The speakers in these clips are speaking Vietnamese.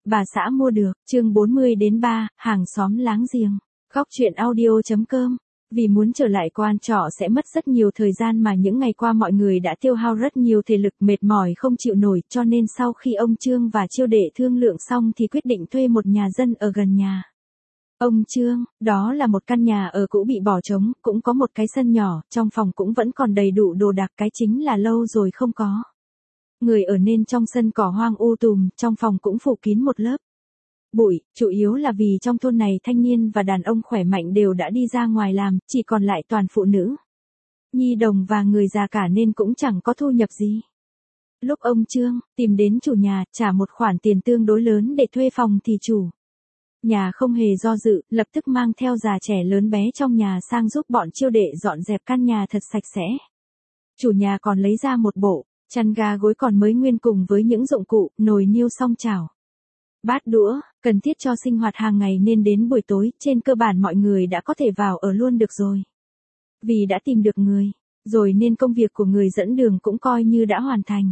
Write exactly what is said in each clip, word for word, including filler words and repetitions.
bà xã mua được, chương bốn mươi đến ba, hàng xóm láng giềng. Góc truyện audio.com. Vì muốn trở lại quan trọ sẽ mất rất nhiều thời gian mà những ngày qua mọi người đã tiêu hao rất nhiều thể lực, mệt mỏi không chịu nổi, cho nên sau khi ông Trương và Chiêu Đệ thương lượng xong thì quyết định thuê một nhà dân ở gần nhà. Ông Trương, đó là một căn nhà ở cũ bị bỏ trống, cũng có một cái sân nhỏ, trong phòng cũng vẫn còn đầy đủ đồ đạc, cái chính là lâu rồi không có người ở nên trong sân cỏ hoang u tùm, trong phòng cũng phủ kín một lớp bụi, chủ yếu là vì trong thôn này thanh niên và đàn ông khỏe mạnh đều đã đi ra ngoài làm, chỉ còn lại toàn phụ nữ, nhi đồng và người già cả nên cũng chẳng có thu nhập gì. Lúc ông Trương tìm đến chủ nhà, trả một khoản tiền tương đối lớn để thuê phòng thì chủ nhà không hề do dự, lập tức mang theo già trẻ lớn bé trong nhà sang giúp bọn Chiêu Đệ dọn dẹp căn nhà thật sạch sẽ. Chủ nhà còn lấy ra một bộ chăn ga gối còn mới nguyên cùng với những dụng cụ, nồi niêu song chảo, bát đũa, cần thiết cho sinh hoạt hàng ngày nên đến buổi tối, trên cơ bản mọi người đã có thể vào ở luôn được rồi. Vì đã tìm được người rồi nên công việc của người dẫn đường cũng coi như đã hoàn thành.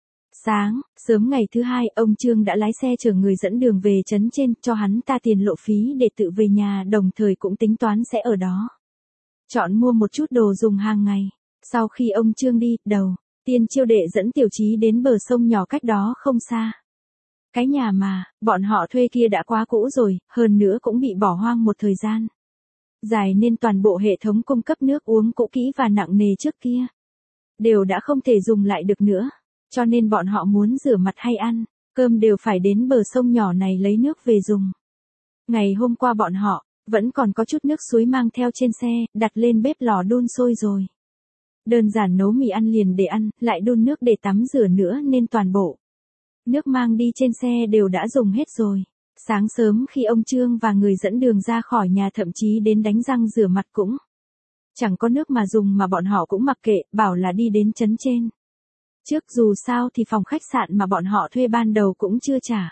Sáng, sớm ngày thứ hai, ông Trương đã lái xe chở người dẫn đường về trấn trên, cho hắn ta tiền lộ phí để tự về nhà, đồng thời cũng tính toán sẽ ở đó chọn mua một chút đồ dùng hàng ngày. Sau khi ông Trương đi, đầu tiên Chiêu Đệ dẫn Tiểu Chí đến bờ sông nhỏ cách đó không xa. Cái nhà mà bọn họ thuê kia đã quá cũ rồi, hơn nữa cũng bị bỏ hoang một thời gian dài nên toàn bộ hệ thống cung cấp nước uống cũ kỹ và nặng nề trước kia đều đã không thể dùng lại được nữa. Cho nên bọn họ muốn rửa mặt hay ăn cơm đều phải đến bờ sông nhỏ này lấy nước về dùng. Ngày hôm qua bọn họ vẫn còn có chút nước suối mang theo trên xe, đặt lên bếp lò đun sôi rồi. Đơn giản nấu mì ăn liền để ăn, lại đun nước để tắm rửa nữa nên toàn bộ nước mang đi trên xe đều đã dùng hết rồi. Sáng sớm khi ông Trương và người dẫn đường ra khỏi nhà thậm chí đến đánh răng rửa mặt cũng chẳng có nước mà dùng mà bọn họ cũng mặc kệ, bảo là đi đến trấn trên trước, dù sao thì phòng khách sạn mà bọn họ thuê ban đầu cũng chưa trả.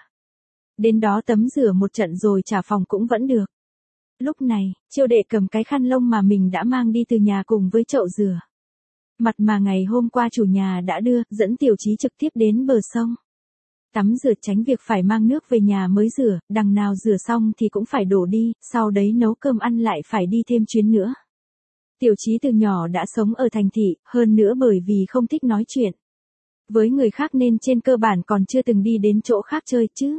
Đến đó tắm rửa một trận rồi trả phòng cũng vẫn được. Lúc này, Chiêu Đệ cầm cái khăn lông mà mình đã mang đi từ nhà cùng với chậu rửa mặt mà ngày hôm qua chủ nhà đã đưa, dẫn Tiểu Chí trực tiếp đến bờ sông tắm rửa, tránh việc phải mang nước về nhà mới rửa, đằng nào rửa xong thì cũng phải đổ đi, sau đấy nấu cơm ăn lại phải đi thêm chuyến nữa. Tiểu Chí từ nhỏ đã sống ở thành thị, hơn nữa bởi vì không thích nói chuyện với người khác nên trên cơ bản còn chưa từng đi đến chỗ khác chơi chứ.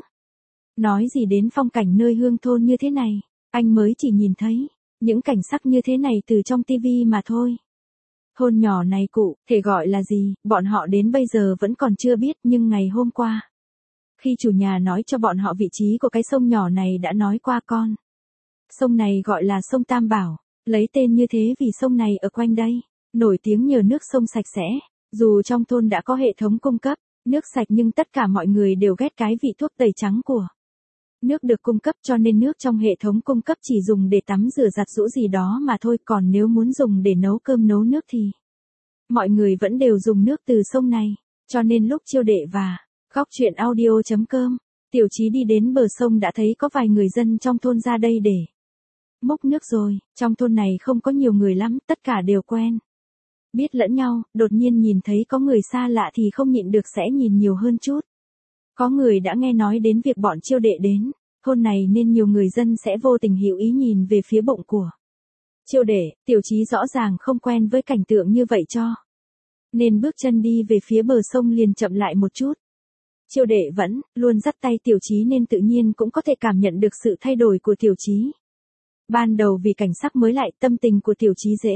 Nói gì đến phong cảnh nơi hương thôn như thế này, anh mới chỉ nhìn thấy những cảnh sắc như thế này từ trong tivi mà thôi. Thôn nhỏ này cụ thể gọi là gì, bọn họ đến bây giờ vẫn còn chưa biết, nhưng ngày hôm qua khi chủ nhà nói cho bọn họ vị trí của cái sông nhỏ này đã nói qua con sông này gọi là sông Tam Bảo, lấy tên như thế vì sông này ở quanh đây nổi tiếng nhờ nước sông sạch sẽ. Dù trong thôn đã có hệ thống cung cấp nước sạch nhưng tất cả mọi người đều ghét cái vị thuốc tẩy trắng của nước được cung cấp, cho nên nước trong hệ thống cung cấp chỉ dùng để tắm rửa giặt giũ gì đó mà thôi, còn nếu muốn dùng để nấu cơm nấu nước thì mọi người vẫn đều dùng nước từ sông này. Cho nên lúc Chiêu Đệ và Góc truyện audio.com, Tiểu Chí đi đến bờ sông đã thấy có vài người dân trong thôn ra đây để múc nước rồi. Trong thôn này không có nhiều người lắm, tất cả đều quen biết lẫn nhau, đột nhiên nhìn thấy có người xa lạ thì không nhịn được sẽ nhìn nhiều hơn chút. Có người đã nghe nói đến việc bọn Chiêu Đệ đến thôn này nên nhiều người dân sẽ vô tình hữu ý nhìn về phía bụng của Chiêu Đệ. Tiểu Chí rõ ràng không quen với cảnh tượng như vậy cho nên bước chân đi về phía bờ sông liền chậm lại một chút. Chiêu Đệ vẫn luôn dắt tay Tiểu Chí nên tự nhiên cũng có thể cảm nhận được sự thay đổi của Tiểu Chí. Ban đầu vì cảnh sắc mới lại, tâm tình của Tiểu Chí dễ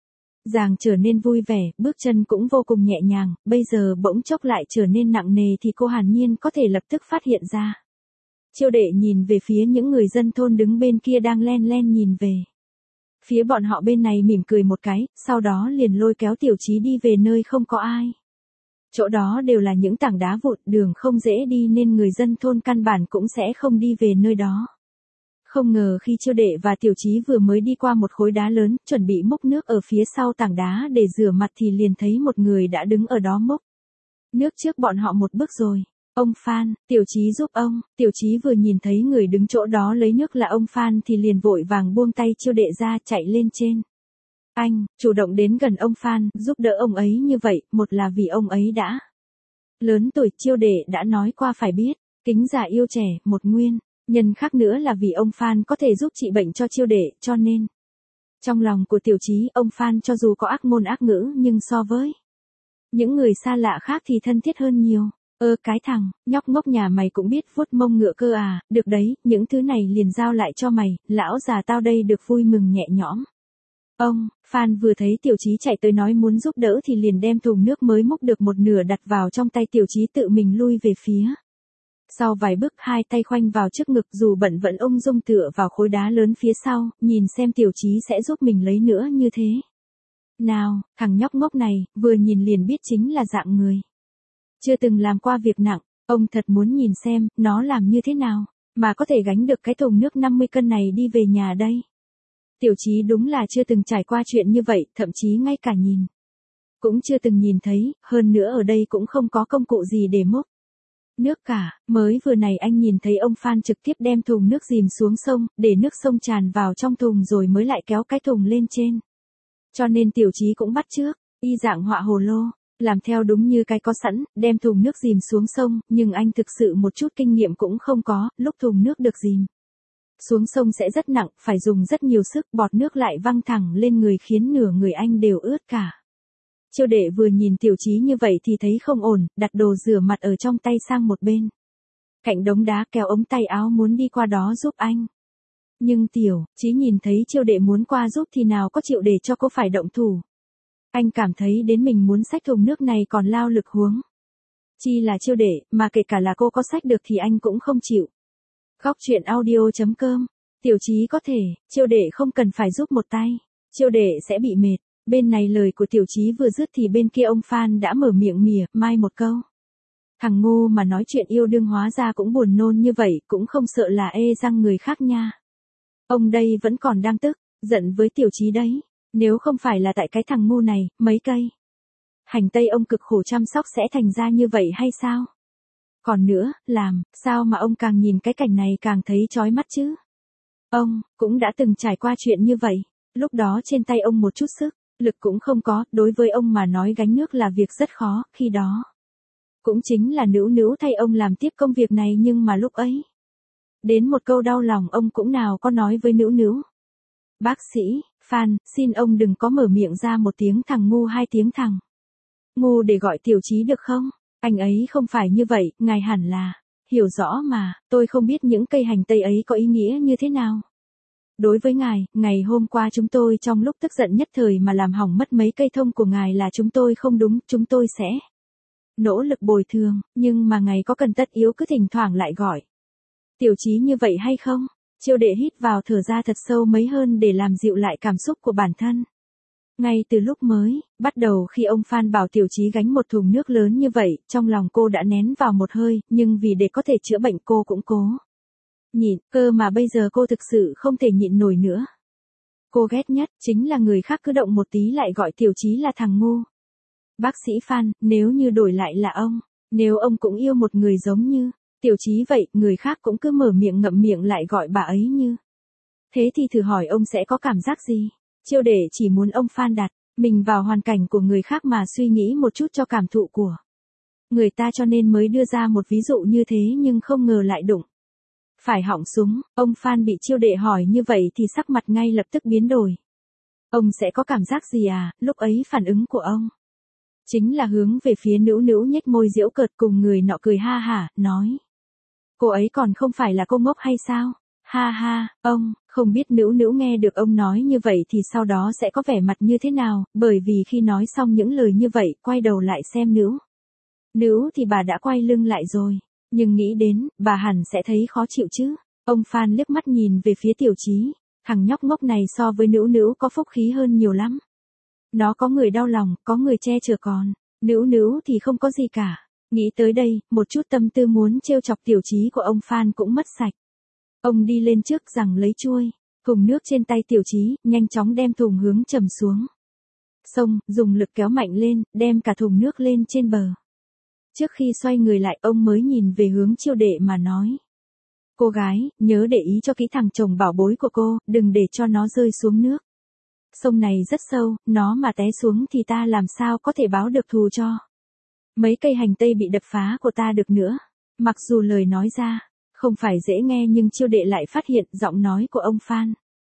dàng trở nên vui vẻ, bước chân cũng vô cùng nhẹ nhàng, bây giờ bỗng chốc lại trở nên nặng nề thì cô hàn nhiên có thể lập tức phát hiện ra. Chiêu Đệ nhìn về phía những người dân thôn đứng bên kia đang len len nhìn về phía bọn họ bên này, mỉm cười một cái, sau đó liền lôi kéo Tiểu Chí đi về nơi không có ai. Chỗ đó đều là những tảng đá vụn, đường không dễ đi nên người dân thôn căn bản cũng sẽ không đi về nơi đó. Không ngờ khi Chiêu Đệ và Tiểu Chí vừa mới đi qua một khối đá lớn, chuẩn bị múc nước ở phía sau tảng đá để rửa mặt thì liền thấy một người đã đứng ở đó múc nước trước bọn họ một bước rồi. Ông Phan, Tiểu Chí giúp ông. Tiểu Chí vừa nhìn thấy người đứng chỗ đó lấy nước là ông Phan thì liền vội vàng buông tay Chiêu Đệ ra, chạy lên trên. Anh, chủ động đến gần ông Phan, giúp đỡ ông ấy như vậy, một là vì ông ấy đã lớn tuổi, Chiêu Đệ đã nói qua phải biết Kính già yêu trẻ, một nguyên, nhân khác nữa là vì ông Phan có thể giúp trị bệnh cho Chiêu Đệ, cho nên. Trong lòng của Tiểu Chí, ông Phan cho dù có ác ngôn ác ngữ nhưng so với những người xa lạ khác thì thân thiết hơn nhiều. Ơ cái thằng, nhóc ngốc nhà mày cũng biết vuốt mông ngựa cơ à, được đấy, những thứ này liền giao lại cho mày, lão già tao đây được vui mừng nhẹ nhõm. Ông, Phan vừa thấy Tiểu Chí chạy tới nói muốn giúp đỡ thì liền đem thùng nước mới múc được một nửa đặt vào trong tay Tiểu Chí tự mình lui về phía. Sau vài bước hai tay khoanh vào trước ngực dù bận vẫn ung dung tựa vào khối đá lớn phía sau, nhìn xem Tiểu Chí sẽ giúp mình lấy nữa như thế. Nào, thằng nhóc ngốc này, vừa nhìn liền biết chính là dạng người chưa từng làm qua việc nặng, ông thật muốn nhìn xem, nó làm như thế nào, mà có thể gánh được cái thùng nước năm mươi cân này đi về nhà đây. Tiểu Chí đúng là chưa từng trải qua chuyện như vậy, thậm chí ngay cả nhìn cũng chưa từng nhìn thấy, hơn nữa ở đây cũng không có công cụ gì để múc nước cả, mới vừa này anh nhìn thấy ông Phan trực tiếp đem thùng nước dìm xuống sông, để nước sông tràn vào trong thùng rồi mới lại kéo cái thùng lên trên. Cho nên Tiểu Chí cũng bắt chước, y dạng họa hồ lô, làm theo đúng như cái có sẵn, đem thùng nước dìm xuống sông, nhưng anh thực sự một chút kinh nghiệm cũng không có, lúc thùng nước được dìm xuống sông sẽ rất nặng, phải dùng rất nhiều sức, bọt nước lại văng thẳng lên người khiến nửa người anh đều ướt cả. Chiêu Đệ vừa nhìn Tiểu Chí như vậy thì thấy không ổn, đặt đồ rửa mặt ở trong tay sang một bên. Cạnh đống đá kéo ống tay áo muốn đi qua đó giúp anh. Nhưng Tiểu Chí nhìn thấy Chiêu Đệ muốn qua giúp thì nào có chịu để cho cô phải động thủ. Anh cảm thấy đến mình muốn xách thùng nước này còn lao lực huống chi là Chiêu Đệ, mà kể cả là cô có xách được thì anh cũng không chịu. Góc truyện audio chấm com. Tiểu Chí có thể, Chiêu Đệ không cần phải giúp một tay. Chiêu Đệ sẽ bị mệt. Bên này lời của Tiểu Chí vừa dứt thì bên kia ông Phan đã mở miệng mỉa mai một câu. Thằng ngu mà nói chuyện yêu đương hóa ra cũng buồn nôn như vậy, cũng không sợ là ê răng người khác nha. Ông đây vẫn còn đang tức, giận với Tiểu Chí đấy. Nếu không phải là tại cái thằng ngu này, mấy cây hành tây ông cực khổ chăm sóc sẽ thành ra như vậy hay sao? Còn nữa, làm sao mà ông càng nhìn cái cảnh này càng thấy chói mắt chứ? Ông cũng đã từng trải qua chuyện như vậy. Lúc đó trên tay ông một chút sức lực cũng không có, đối với ông mà nói gánh nước là việc rất khó, khi đó cũng chính là Nữu Nữu thay ông làm tiếp công việc này, nhưng mà lúc ấy đến một câu đau lòng ông cũng nào có nói với Nữu Nữu. Bác sĩ Phan, xin ông đừng có mở miệng ra một tiếng thằng ngu hai tiếng thằng ngu để gọi Tiểu Chí được không? Anh ấy không phải như vậy, ngài hẳn là hiểu rõ mà, tôi không biết những cây hành tây ấy có ý nghĩa như thế nào. Đối với ngài, ngày hôm qua chúng tôi trong lúc tức giận nhất thời mà làm hỏng mất mấy cây thông của ngài là chúng tôi không đúng, chúng tôi sẽ nỗ lực bồi thường, nhưng mà ngài có cần tất yếu cứ thỉnh thoảng lại gọi Tiểu Chí như vậy hay không? Chiêu Đệ hít vào thở ra thật sâu mấy hơn để làm dịu lại cảm xúc của bản thân. Ngay từ lúc mới bắt đầu khi ông Phan bảo Tiểu Chí gánh một thùng nước lớn như vậy, trong lòng cô đã nén vào một hơi, nhưng vì để có thể chữa bệnh cô cũng cố nhịn, cơ mà bây giờ cô thực sự không thể nhịn nổi nữa. Cô ghét nhất chính là người khác cứ động một tí lại gọi Tiểu Chí là thằng ngu. Bác sĩ Phan, nếu như đổi lại là ông, nếu ông cũng yêu một người giống như Tiểu Chí vậy, người khác cũng cứ mở miệng ngậm miệng lại gọi bà ấy như thế thì thử hỏi ông sẽ có cảm giác gì? Chiêu Đệ chỉ muốn ông Phan đặt mình vào hoàn cảnh của người khác mà suy nghĩ một chút cho cảm thụ của người ta, cho nên mới đưa ra một ví dụ như thế, nhưng không ngờ lại đụng phải họng súng. Ông Phan bị Chiêu Đệ hỏi như vậy thì sắc mặt ngay lập tức biến đổi. Ông sẽ có cảm giác gì à? Lúc ấy phản ứng của ông chính là hướng về phía Nữu Nữu nhếch môi giễu cợt, cùng người nọ cười ha hả, nói. Cô ấy còn không phải là cô ngốc hay sao? Ha ha, ông, không biết Nữu Nữu nghe được ông nói như vậy thì sau đó sẽ có vẻ mặt như thế nào, bởi vì khi nói xong những lời như vậy, quay đầu lại xem Nữu Nữu thì bà đã quay lưng lại rồi, nhưng nghĩ đến, bà hẳn sẽ thấy khó chịu chứ. Ông Phan liếc mắt nhìn về phía Tiểu Chí, thằng nhóc ngốc này so với Nữu Nữu có phúc khí hơn nhiều lắm. Nó có người đau lòng, có người che chở, còn Nữu Nữu thì không có gì cả. Nghĩ tới đây, một chút tâm tư muốn trêu chọc Tiểu Chí của ông Phan cũng mất sạch. Ông đi lên trước rằng lấy chuôi thùng nước trên tay Tiểu Chí, nhanh chóng đem thùng hướng chầm xuống sông, dùng lực kéo mạnh lên, đem cả thùng nước lên trên bờ. Trước khi xoay người lại, ông mới nhìn về hướng Chiêu Đệ mà nói. Cô gái, nhớ để ý cho kỹ thằng chồng bảo bối của cô, đừng để cho nó rơi xuống nước. Sông này rất sâu, nó mà té xuống thì ta làm sao có thể báo được thù cho mấy cây hành tây bị đập phá của ta được nữa. Mặc dù lời nói ra, không phải dễ nghe nhưng Chiêu Đệ lại phát hiện giọng nói của ông Phan.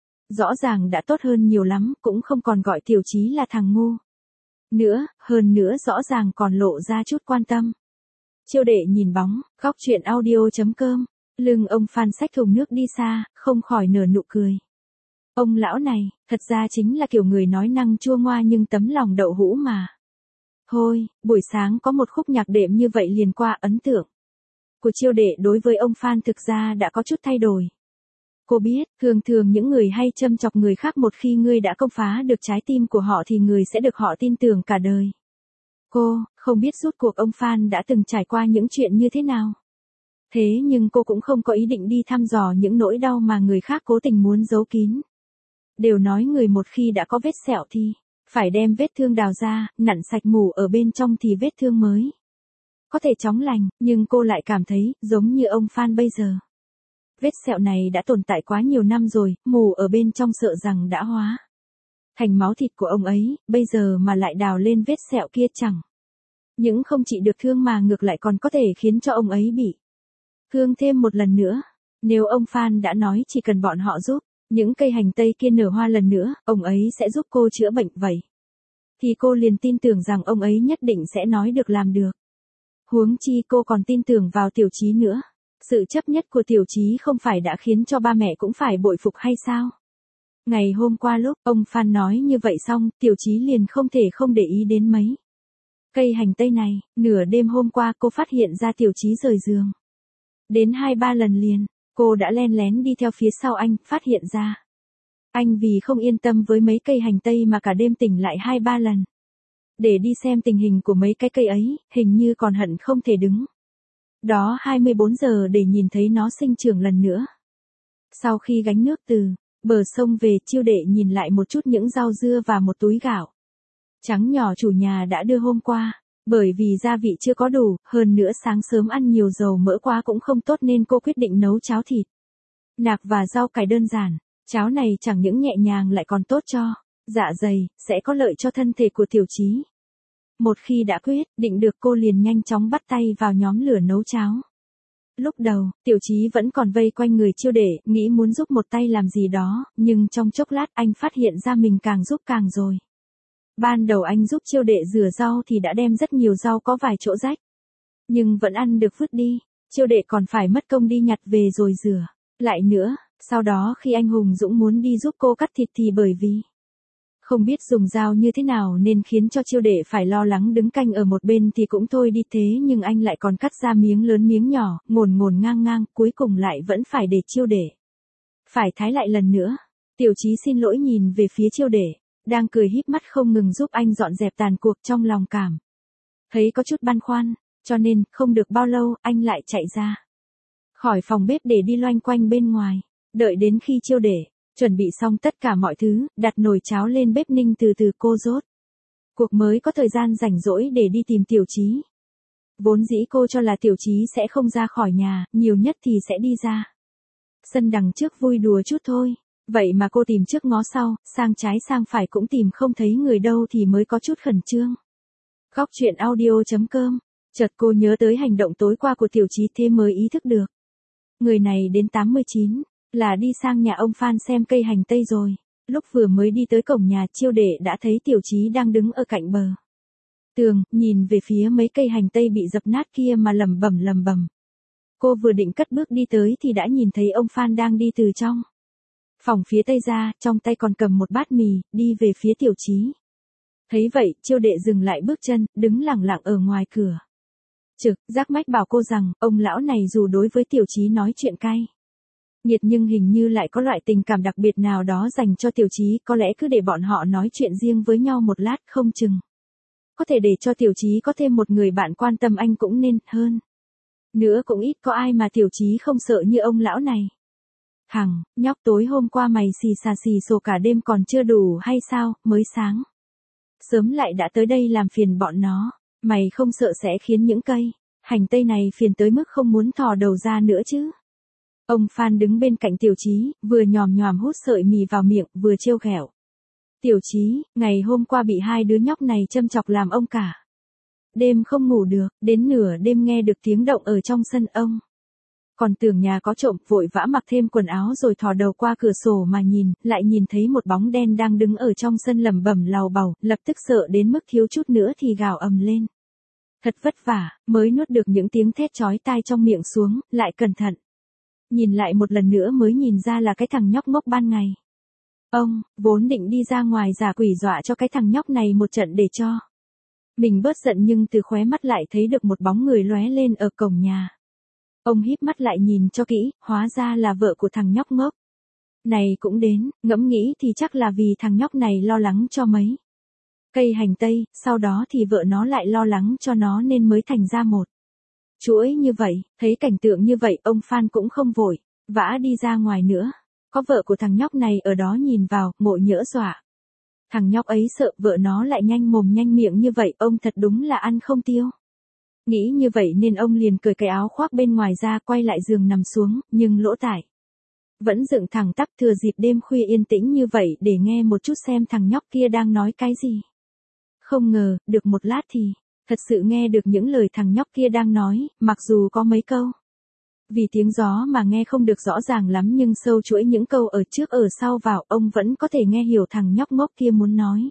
Rõ ràng đã tốt hơn nhiều lắm, cũng không còn gọi Tiểu Chí là thằng ngu. Nữa, hơn nữa rõ ràng còn lộ ra chút quan tâm. Chiêu Đệ nhìn bóng, góc chuyện audio chấm com, lưng ông Phan xách thùng nước đi xa, không khỏi nở nụ cười. Ông lão này, thật ra chính là kiểu người nói năng chua ngoa nhưng tấm lòng đậu hũ mà. Thôi, buổi sáng có một khúc nhạc đệm như vậy liền qua ấn tượng của Chiêu Đệ đối với ông Phan thực ra đã có chút thay đổi. Cô biết, thường thường những người hay châm chọc người khác một khi ngươi đã công phá được trái tim của họ thì người sẽ được họ tin tưởng cả đời. Cô, không biết rốt cuộc ông Phan đã từng trải qua những chuyện như thế nào. Thế nhưng cô cũng không có ý định đi thăm dò những nỗi đau mà người khác cố tình muốn giấu kín. Đều nói người một khi đã có vết sẹo thì phải đem vết thương đào ra, nặn sạch mủ ở bên trong thì vết thương mới có thể chóng lành, nhưng cô lại cảm thấy giống như ông Phan bây giờ. Vết sẹo này đã tồn tại quá nhiều năm rồi, mù ở bên trong sợ rằng đã hóa thành máu thịt của ông ấy, bây giờ mà lại đào lên vết sẹo kia chẳng những không chỉ được thương mà ngược lại còn có thể khiến cho ông ấy bị thương thêm một lần nữa. Nếu ông Phan đã nói chỉ cần bọn họ giúp những cây hành tây kia nở hoa lần nữa, ông ấy sẽ giúp cô chữa bệnh vậy, thì cô liền tin tưởng rằng ông ấy nhất định sẽ nói được làm được. Huống chi cô còn tin tưởng vào Tiểu Chí nữa. Sự chấp nhất của Tiểu Chí không phải đã khiến cho ba mẹ cũng phải bội phục hay sao? Ngày hôm qua lúc ông Phan nói như vậy xong, Tiểu Chí liền không thể không để ý đến mấy cây hành tây này. Nửa đêm hôm qua cô phát hiện ra Tiểu Chí rời giường đến hai ba lần liền. Cô đã len lén đi theo phía sau anh, phát hiện ra anh vì không yên tâm với mấy cây hành tây mà cả đêm tỉnh lại hai ba lần để đi xem tình hình của mấy cái cây ấy, hình như còn hận không thể đứng đó hai mươi bốn giờ để nhìn thấy nó sinh trưởng lần nữa. Sau khi gánh nước từ bờ sông về, Chiêu Đệ nhìn lại một chút những rau dưa và một túi gạo trắng nhỏ chủ nhà đã đưa hôm qua. Bởi vì gia vị chưa có đủ, hơn nữa sáng sớm ăn nhiều dầu mỡ quá cũng không tốt nên cô quyết định nấu cháo thịt nạc và rau cải đơn giản. Cháo này chẳng những nhẹ nhàng lại còn tốt cho dạ dày, sẽ có lợi cho thân thể của Tiểu Chí. Một khi đã quyết định được, cô liền nhanh chóng bắt tay vào nhóm lửa nấu cháo. Lúc đầu, Tiểu Chí vẫn còn vây quanh người Chiêu Đệ, nghĩ muốn giúp một tay làm gì đó, nhưng trong chốc lát anh phát hiện ra mình càng giúp càng rồi. Ban đầu anh giúp Chiêu Đệ rửa rau thì đã đem rất nhiều rau có vài chỗ rách, nhưng vẫn ăn được vứt đi. Chiêu Đệ còn phải mất công đi nhặt về rồi rửa lại nữa. Sau đó khi anh Hùng Dũng muốn đi giúp cô cắt thịt thì bởi vì không biết dùng dao như thế nào nên khiến cho Chiêu Đệ phải lo lắng đứng canh ở một bên thì cũng thôi đi, thế nhưng anh lại còn cắt ra miếng lớn miếng nhỏ, ngổn ngổn ngang ngang, cuối cùng lại vẫn phải để Chiêu Đệ phải thái lại lần nữa. Tiểu Chí xin lỗi nhìn về phía Chiêu Đệ đang cười híp mắt không ngừng giúp anh dọn dẹp tàn cuộc, trong lòng cảm thấy có chút băn khoăn, cho nên không được bao lâu anh lại chạy ra khỏi phòng bếp để đi loanh quanh bên ngoài. Đợi đến khi Chiêu Đệ chuẩn bị xong tất cả mọi thứ, đặt nồi cháo lên bếp ninh từ từ, cô rốt cuộc mới có thời gian rảnh rỗi để đi tìm Tiểu Chí. Vốn dĩ cô cho là Tiểu Chí sẽ không ra khỏi nhà, nhiều nhất thì sẽ đi ra sân đằng trước vui đùa chút thôi. Vậy mà cô tìm trước ngó sau, sang trái sang phải cũng tìm không thấy người đâu thì mới có chút khẩn trương. Góc chuyện audio chấm com, chợt cô nhớ tới hành động tối qua của Tiểu Chí, thế mới ý thức được. Người này đến tám mươi chín, là đi sang nhà ông Phan xem cây hành tây rồi. Lúc vừa mới đi tới cổng nhà, Chiêu Đệ đã thấy Tiểu Chí đang đứng ở cạnh bờ tường, nhìn về phía mấy cây hành tây bị dập nát kia mà lẩm bẩm lẩm bẩm. Cô vừa định cất bước đi tới thì đã nhìn thấy ông Phan đang đi từ trong phòng phía tây ra, trong tay còn cầm một bát mì, đi về phía Tiểu Chí. Thấy vậy, Chiêu Đệ dừng lại bước chân, đứng lặng lặng ở ngoài cửa. Trực giác mách bảo cô rằng, ông lão này dù đối với Tiểu Chí nói chuyện cay nghiệt nhưng hình như lại có loại tình cảm đặc biệt nào đó dành cho Tiểu Chí, có lẽ cứ để bọn họ nói chuyện riêng với nhau một lát, không chừng có thể để cho Tiểu Chí có thêm một người bạn quan tâm anh cũng nên, hơn nữa cũng ít có ai mà Tiểu Chí không sợ như ông lão này. Hằng, nhóc, tối hôm qua mày xì xà xì xồ cả đêm còn chưa đủ hay sao, mới sáng sớm lại đã tới đây làm phiền bọn nó, mày không sợ sẽ khiến những cây hành tây này phiền tới mức không muốn thò đầu ra nữa chứ? Ông Phan đứng bên cạnh Tiểu Chí, vừa nhòm nhòm hút sợi mì vào miệng, vừa trêu ghẹo. Tiểu Chí, ngày hôm qua bị hai đứa nhóc này châm chọc làm ông cả đêm không ngủ được, đến nửa đêm nghe được tiếng động ở trong sân ông. Còn tưởng nhà có trộm, vội vã mặc thêm quần áo rồi thò đầu qua cửa sổ mà nhìn, lại nhìn thấy một bóng đen đang đứng ở trong sân lẩm bẩm lầu bầu, lập tức sợ đến mức thiếu chút nữa thì gào ầm lên. Thật vất vả, mới nuốt được những tiếng thét chói tai trong miệng xuống, lại cẩn thận. Nhìn lại một lần nữa mới nhìn ra là cái thằng nhóc ngốc ban ngày. Ông, vốn định đi ra ngoài giả quỷ dọa cho cái thằng nhóc này một trận để cho mình bớt giận, nhưng từ khóe mắt lại thấy được một bóng người lóe lên ở cổng nhà. Ông híp mắt lại nhìn cho kỹ, hóa ra là vợ của thằng nhóc ngốc. Này cũng đến, ngẫm nghĩ thì chắc là vì thằng nhóc này lo lắng cho mấy cây hành tây, sau đó thì vợ nó lại lo lắng cho nó nên mới thành ra một chuỗi như vậy. Thấy cảnh tượng như vậy, ông Phan cũng không vội vã đi ra ngoài nữa. Có vợ của thằng nhóc này ở đó nhìn vào, ngộ nhỡ dọa thằng nhóc ấy sợ vợ nó lại nhanh mồm nhanh miệng như vậy, ông thật đúng là ăn không tiêu. Nghĩ như vậy nên ông liền cởi cái áo khoác bên ngoài ra, quay lại giường nằm xuống, nhưng lỗ tai vẫn dựng thẳng tắp, thừa dịp đêm khuya yên tĩnh như vậy để nghe một chút xem thằng nhóc kia đang nói cái gì. Không ngờ, được một lát thì thật sự nghe được những lời thằng nhóc kia đang nói, mặc dù có mấy câu vì tiếng gió mà nghe không được rõ ràng lắm, nhưng sâu chuỗi những câu ở trước ở sau vào, ông vẫn có thể nghe hiểu thằng nhóc ngốc kia muốn nói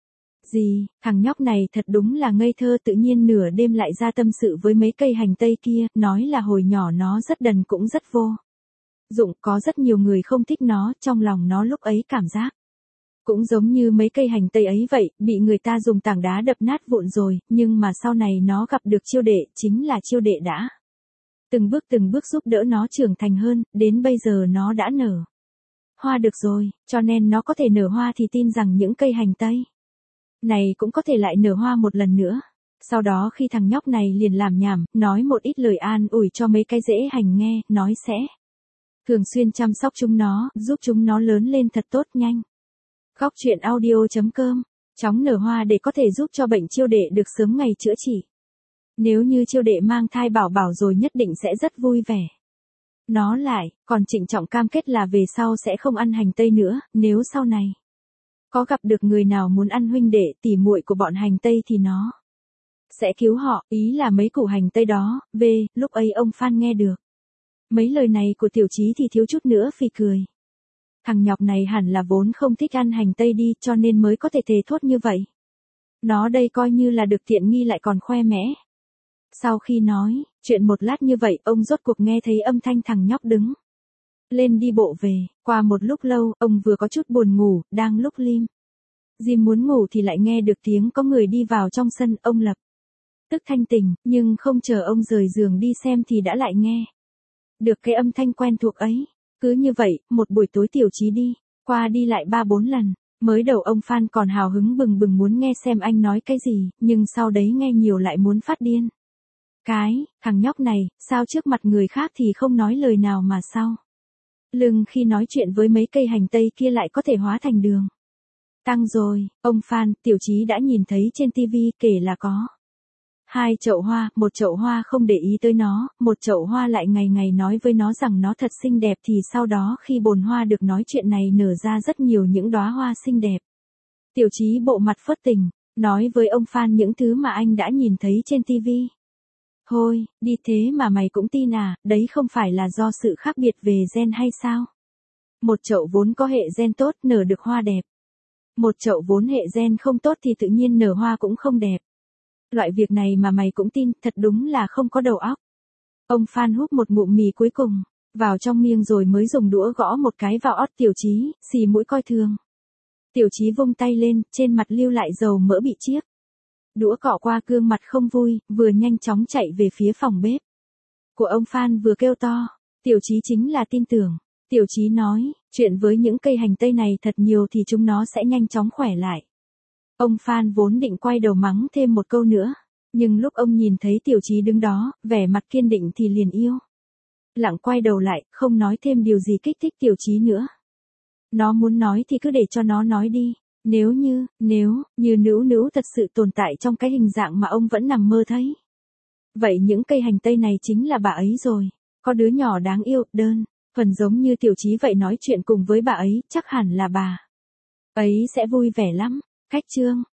gì. Thằng nhóc này thật đúng là ngây thơ, tự nhiên nửa đêm lại ra tâm sự với mấy cây hành tây kia, nói là hồi nhỏ nó rất đần cũng rất vô dụng, có rất nhiều người không thích nó, trong lòng nó lúc ấy cảm giác cũng giống như mấy cây hành tây ấy vậy, bị người ta dùng tảng đá đập nát vụn rồi, nhưng mà sau này nó gặp được chiêu đệ, chính là chiêu đệ đã từng bước từng bước giúp đỡ nó trưởng thành hơn, đến bây giờ nó đã nở hoa được rồi, cho nên nó có thể nở hoa thì tin rằng những cây hành tây này cũng có thể lại nở hoa một lần nữa. Sau đó khi thằng nhóc này liền làm nhảm, nói một ít lời an ủi cho mấy cái rễ hành nghe, nói sẽ thường xuyên chăm sóc chúng nó, giúp chúng nó lớn lên thật tốt nhanh. Góc truyện audio chấm com, chóng nở hoa để có thể giúp cho bệnh chiêu đệ được sớm ngày chữa trị. Nếu như chiêu đệ mang thai bảo bảo rồi nhất định sẽ rất vui vẻ. Nó lại, còn trịnh trọng cam kết là về sau sẽ không ăn hành tây nữa, nếu sau này có gặp được người nào muốn ăn huynh đệ tỉ muội của bọn hành tây thì nó sẽ cứu họ, ý là mấy củ hành tây đó. V, lúc ấy ông Phan nghe được mấy lời này của Tiểu Chí thì thiếu chút nữa phì cười. Thằng nhóc này hẳn là vốn không thích ăn hành tây đi, cho nên mới có thể thề thốt như vậy. Nó đây coi như là được tiện nghi lại còn khoe mẽ. Sau khi nói chuyện một lát như vậy, ông rốt cuộc nghe thấy âm thanh thằng nhóc đứng lên đi bộ về. Qua một lúc lâu, ông vừa có chút buồn ngủ, đang lúc lim dim muốn ngủ thì lại nghe được tiếng có người đi vào trong sân, ông lập tức thanh tỉnh, nhưng không chờ ông rời giường đi xem thì đã lại nghe được cái âm thanh quen thuộc ấy. Cứ như vậy, một buổi tối Tiểu Chí đi qua đi lại ba bốn lần. Mới đầu ông Phan còn hào hứng bừng bừng muốn nghe xem anh nói cái gì, nhưng sau đấy nghe nhiều lại muốn phát điên. Cái, thằng nhóc này, sao trước mặt người khác thì không nói lời nào mà sau lưng khi nói chuyện với mấy cây hành tây kia lại có thể hóa thành đường tăng rồi. Ông Phan, Tiểu Chí đã nhìn thấy trên tivi kể là có hai chậu hoa, một chậu hoa không để ý tới nó, một chậu hoa lại ngày ngày nói với nó rằng nó thật xinh đẹp, thì sau đó khi bồn hoa được nói chuyện này nở ra rất nhiều những đóa hoa xinh đẹp. Tiểu Chí bộ mặt phớt tình, nói với ông Phan những thứ mà anh đã nhìn thấy trên tivi. Thôi, đi thế mà mày cũng tin à, đấy không phải là do sự khác biệt về gen hay sao? Một chậu vốn có hệ gen tốt nở được hoa đẹp. Một chậu vốn hệ gen không tốt thì tự nhiên nở hoa cũng không đẹp. Loại việc này mà mày cũng tin, thật đúng là không có đầu óc. Ông Phan húp một ngụm mì cuối cùng vào trong miệng rồi mới dùng đũa gõ một cái vào ót Tiểu Chí, xì mũi coi thường. Tiểu Chí vung tay lên, trên mặt lưu lại dầu mỡ bị chiếc đũa cọ qua gương mặt không vui, vừa nhanh chóng chạy về phía phòng bếp của ông Phan vừa kêu to. Tiểu Chí chính là tin tưởng. Tiểu Chí nói, chuyện với những cây hành tây này thật nhiều thì chúng nó sẽ nhanh chóng khỏe lại. Ông Phan vốn định quay đầu mắng thêm một câu nữa, nhưng lúc ông nhìn thấy Tiểu Chí đứng đó, vẻ mặt kiên định thì liền yêu lặng quay đầu lại, không nói thêm điều gì kích thích Tiểu Chí nữa. Nó muốn nói thì cứ để cho nó nói đi. Nếu như, nếu, như Nữu Nữu thật sự tồn tại trong cái hình dạng mà ông vẫn nằm mơ thấy, vậy những cây hành tây này chính là bà ấy rồi. Có đứa nhỏ đáng yêu, đơn phần giống như Tiểu Chí vậy, nói chuyện cùng với bà ấy, chắc hẳn là bà ấy sẽ vui vẻ lắm. Khách chương